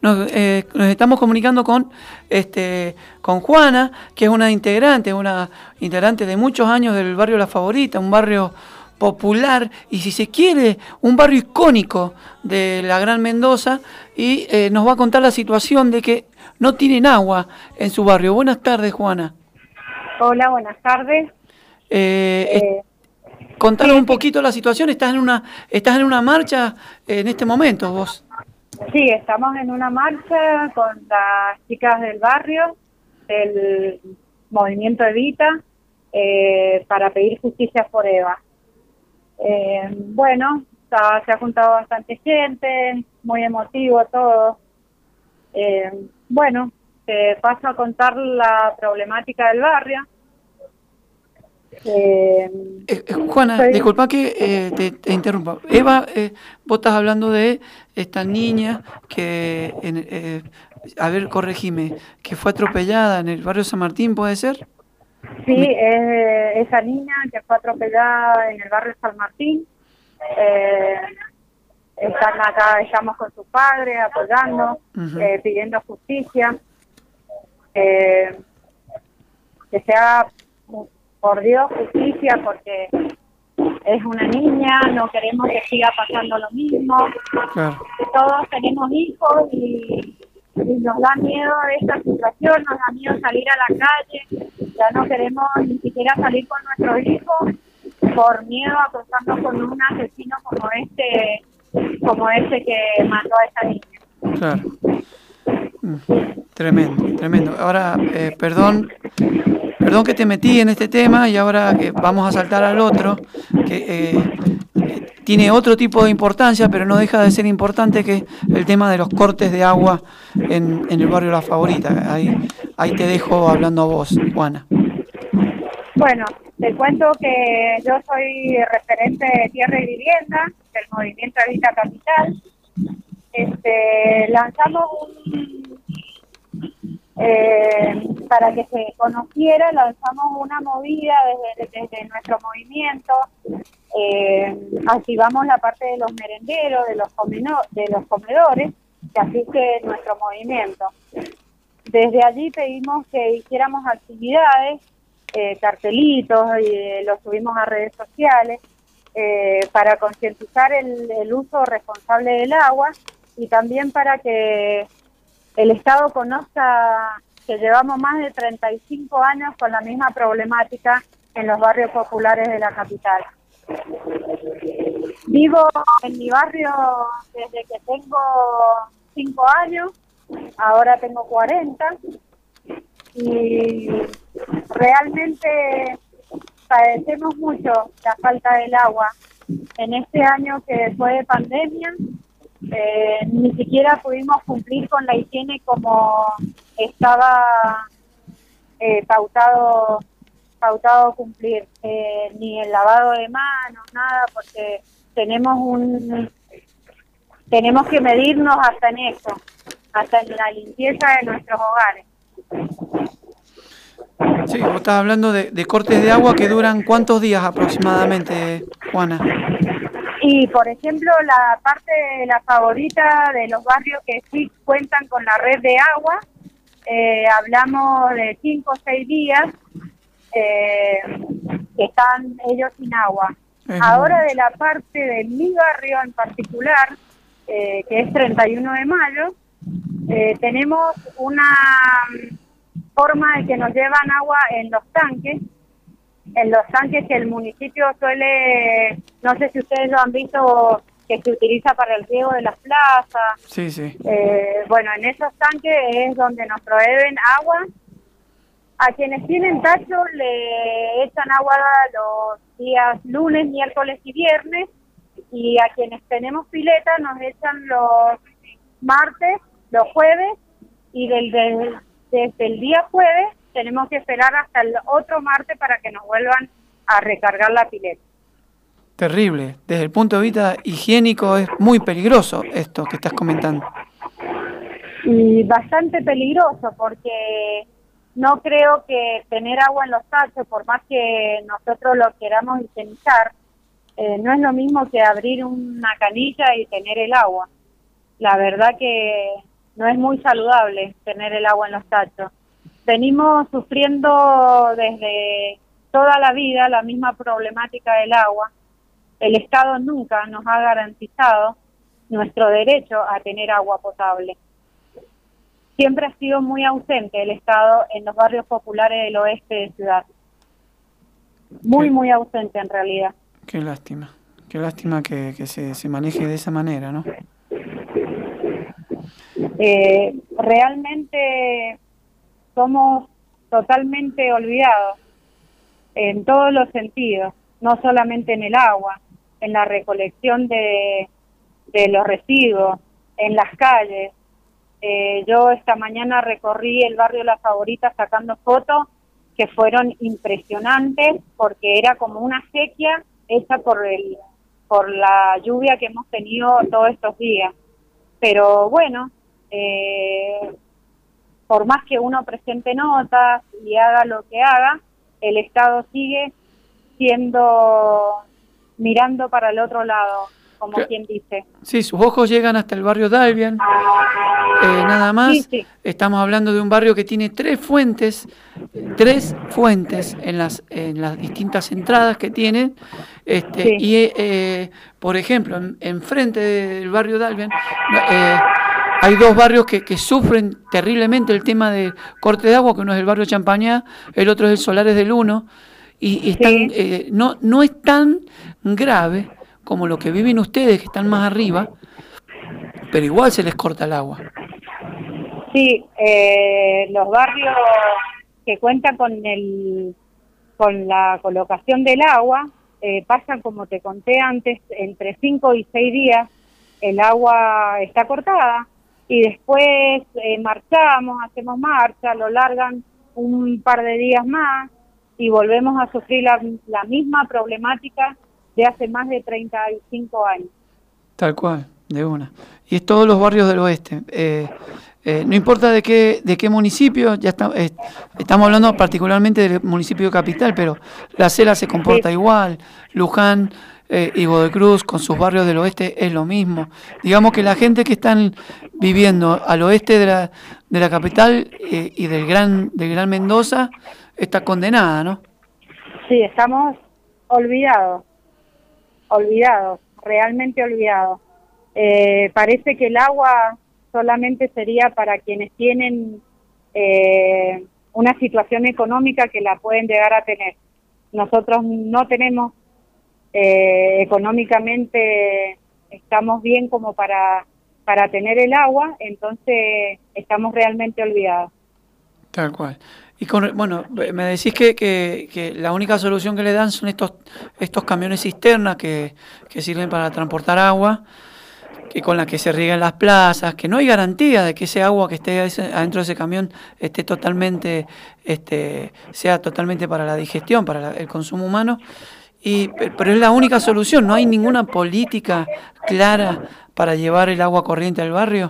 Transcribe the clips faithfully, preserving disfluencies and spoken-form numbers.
nos, eh, nos estamos comunicando con, este, con Juana, que es una integrante, una integrante de muchos años del barrio La Favorita, un barrio popular y, si se quiere, un barrio icónico de la Gran Mendoza, y eh, nos va a contar la situación de que no tienen agua en su barrio. Buenas tardes, Juana. Hola, buenas tardes. Eh, Eh, contanos sí, un sí, poquito la situación. Estás en una, estás en una marcha en este momento, vos. sí, estamos en una marcha con las chicas del barrio, del movimiento Evita, eh, para pedir justicia por Eva. Eh, bueno, está- se ha juntado bastante gente, muy emotivo todo. Eh, bueno, te paso a contar la problemática del barrio. Eh, Eh, eh, Juana, soy, disculpa que eh, te, te interrumpa. Eva, eh, vos estás hablando de esta niña que, en, eh, a ver, corregime, que fue atropellada en el barrio San Martín, ¿puede ser? sí, Me- eh, esa niña que fue atropellada en el barrio San Martín. Eh, están acá, estamos con su padre apoyando, Ujú. eh, pidiendo justicia, eh, que se haga, por Dios, justicia, porque es una niña, no queremos que siga pasando lo mismo. Claro, Todos tenemos hijos y, y nos da miedo esta situación, nos da miedo salir a la calle, ya no queremos ni siquiera salir con nuestros hijos por miedo a cruzarnos con un asesino como este, como este que mató a esta niña. claro. Mm, Tremendo, tremendo. Ahora, eh, perdón, perdón que te metí en este tema y ahora eh, vamos a saltar al otro, que eh, eh, tiene otro tipo de importancia, pero no deja de ser importante, que es el tema de los cortes de agua en, en el barrio La Favorita. Ahí, ahí te dejo hablando a vos, Juana. Bueno, te cuento que yo soy referente de Tierra y Vivienda del Movimiento Evita Capital. Este, lanzamos un, eh, para que se conociera, lanzamos una movida desde, desde nuestro movimiento. Eh, activamos la parte de los merenderos, de los, comeno, de los comedores, que asiste nuestro movimiento. Desde allí pedimos que hiciéramos actividades, eh, cartelitos, y eh, los subimos a redes sociales, eh, para concientizar el, el uso responsable del agua, y también para que el Estado conozca que llevamos más de treinta y cinco años con la misma problemática en los barrios populares de la capital. Vivo en mi barrio desde que tengo cinco años, ahora tengo cuarenta, y realmente padecemos mucho la falta del agua. En este año que fue de pandemia, eh, ni siquiera pudimos cumplir con la higiene como estaba eh, pautado pautado cumplir, eh, ni el lavado de manos, nada, porque tenemos un tenemos que medirnos hasta en eso, hasta en la limpieza de nuestros hogares. Sí, vos estás hablando de, de cortes de agua que duran ¿cuántos días aproximadamente, Juana? Y, por ejemplo, la parte de la Favorita de los barrios que sí cuentan con la red de agua, eh, hablamos de cinco o seis días eh, que están ellos sin agua. Es Ahora, de mucho. la parte de mi barrio en particular, eh, que es treinta y uno de mayo, eh, tenemos una forma de que nos llevan agua en los tanques, en los tanques que el municipio suele, no sé si ustedes lo han visto, que se utiliza para el riego de las plazas. Sí, sí. Eh, bueno, en esos tanques es donde nos proveen agua. A quienes tienen tacho le echan agua los días lunes, miércoles y viernes, y a quienes tenemos pileta nos echan los martes, los jueves, y del, del, desde el día jueves tenemos que esperar hasta el otro martes para que nos vuelvan a recargar la pileta. Terrible. Desde el punto de vista higiénico es muy peligroso esto que estás comentando. Y bastante peligroso, porque no creo que tener agua en los tachos, por más que nosotros lo queramos higienizar, eh, no es lo mismo que abrir una canilla y tener el agua. La verdad que no es muy saludable tener el agua en los tachos. Venimos sufriendo desde toda la vida la misma problemática del agua. El Estado nunca nos ha garantizado nuestro derecho a tener agua potable. Siempre ha sido muy ausente el Estado en los barrios populares del oeste de Ciudad. Muy, qué, muy ausente en realidad. Qué lástima. Qué lástima que, que se, se maneje de esa manera, ¿no? Eh, realmente somos totalmente olvidados en todos los sentidos, no solamente en el agua, en la recolección de, de los residuos, en las calles. Eh, yo esta mañana recorrí el barrio La Favorita sacando fotos que fueron impresionantes porque era como una sequía hecha por el por la lluvia que hemos tenido todos estos días. Pero bueno, eh, por más que uno presente notas y haga lo que haga, el Estado sigue siendo, mirando para el otro lado, como Cla- quien dice. Sí, sus ojos llegan hasta el barrio Dalbian, eh, nada más. Sí, sí, Estamos hablando de un barrio que tiene tres fuentes, tres fuentes en las en las distintas entradas que tiene. Este, sí, y, eh, por ejemplo, en, enfrente del barrio Dalbian, eh, hay dos barrios que, que sufren terriblemente el tema de corte de agua, que uno es el barrio Champañá, el otro es el Solares del Uno, y, y están, sí, eh, no, no es tan grave como lo que viven ustedes, que están más arriba, pero igual se les corta el agua. sí. Eh, los barrios que cuentan con el con la colocación del agua eh, pasan, como te conté antes, entre cinco y seis días el agua está cortada y después eh, marchamos, hacemos marcha, lo largan un par de días más y volvemos a sufrir la, la misma problemática de hace más de treinta y cinco años. Tal cual, de una. Y es todos los barrios del oeste. Eh, eh, no importa de qué de qué municipio, ya está, eh, estamos hablando particularmente del municipio de Capital, pero La Cela se comporta Sí, igual, Luján eh, y Godoy Cruz con sus barrios del oeste es lo mismo. Digamos que la gente que están viviendo al oeste de la, de la capital eh, y del gran, del Gran Mendoza está condenada, ¿no? sí, estamos olvidados, olvidados, realmente olvidados. Eh, parece que el agua solamente sería para quienes tienen eh, una situación económica que la pueden llegar a tener. Nosotros no tenemos eh, económicamente, estamos bien como para, para tener el agua, entonces estamos realmente olvidados. Tal cual. Y con, bueno, me decís que, que, que la única solución que le dan son estos estos camiones cisternas que, que sirven para transportar agua, que con la que se riegan las plazas, que no hay garantía de que ese agua que esté adentro de ese camión esté totalmente, este, sea totalmente para la digestión, para la, el consumo humano. Y, pero es la única solución, no hay ninguna política clara para llevar el agua corriente al barrio.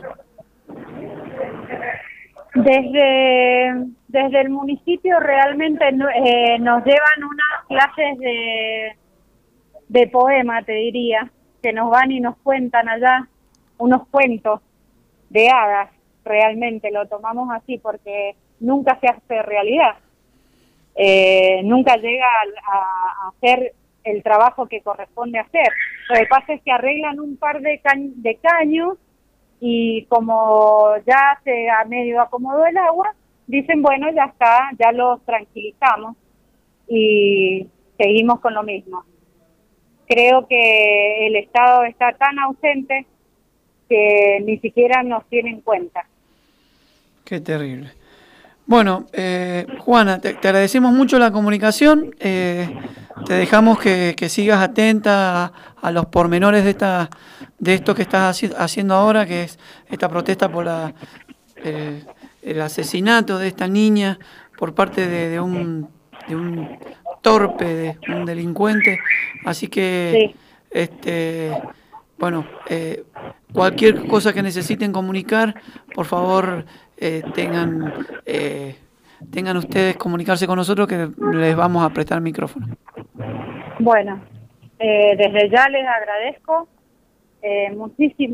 Desde, desde el municipio realmente no, eh, nos llevan unas clases de, de poema, te diría, que nos van y nos cuentan allá unos cuentos de hadas, realmente lo tomamos así porque nunca se hace realidad, eh, nunca llega a, a hacer el trabajo que corresponde hacer. Lo que pasa es que arreglan un par de, ca de caños y como ya se a medio acomodó el agua, dicen, bueno, ya está, ya los tranquilizamos y seguimos con lo mismo. Creo que el Estado está tan ausente que ni siquiera nos tiene en cuenta. Qué terrible. Bueno, eh, Juana, te, te agradecemos mucho la comunicación. Eh, te dejamos que, que sigas atenta a, a los pormenores de esta de esto que estás haci haciendo ahora, que es esta protesta por la, el, el asesinato de esta niña por parte de, de un de un torpe, de un delincuente. Así que, Sí. este, bueno, eh, cualquier cosa que necesiten comunicar, por favor, eh, tengan eh, tengan ustedes comunicarse con nosotros, que les vamos a prestar micrófono. Bueno, eh, desde ya les agradezco eh, muchísimo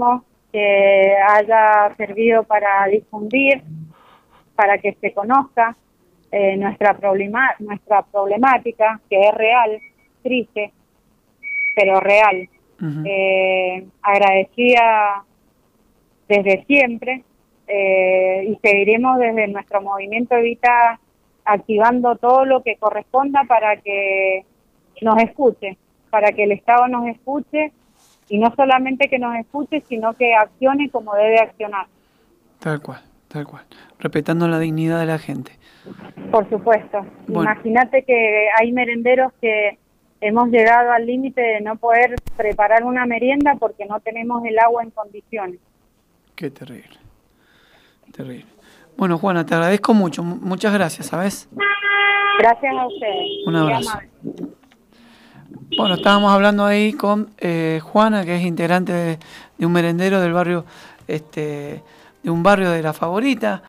que haya servido para difundir, para que se conozca eh, nuestra, problema, nuestra problemática, que es real, triste, pero real. Uh-huh. eh, agradecida desde siempre eh, y seguiremos desde nuestro movimiento Evita activando todo lo que corresponda para que nos escuche, para que el Estado nos escuche, y no solamente que nos escuche, sino que accione como debe accionar. Tal cual, tal cual, respetando la dignidad de la gente. Por supuesto. Bueno. Imagínate que hay merenderos que hemos llegado al límite de no poder preparar una merienda porque no tenemos el agua en condiciones. Qué terrible, terrible. Bueno, Juana, te agradezco mucho, muchas gracias, ¿sabes? Gracias a ustedes. Un abrazo. Bueno, estábamos hablando ahí con eh, Juana, que es integrante de, de un merendero del barrio, este, de un barrio de La Favorita.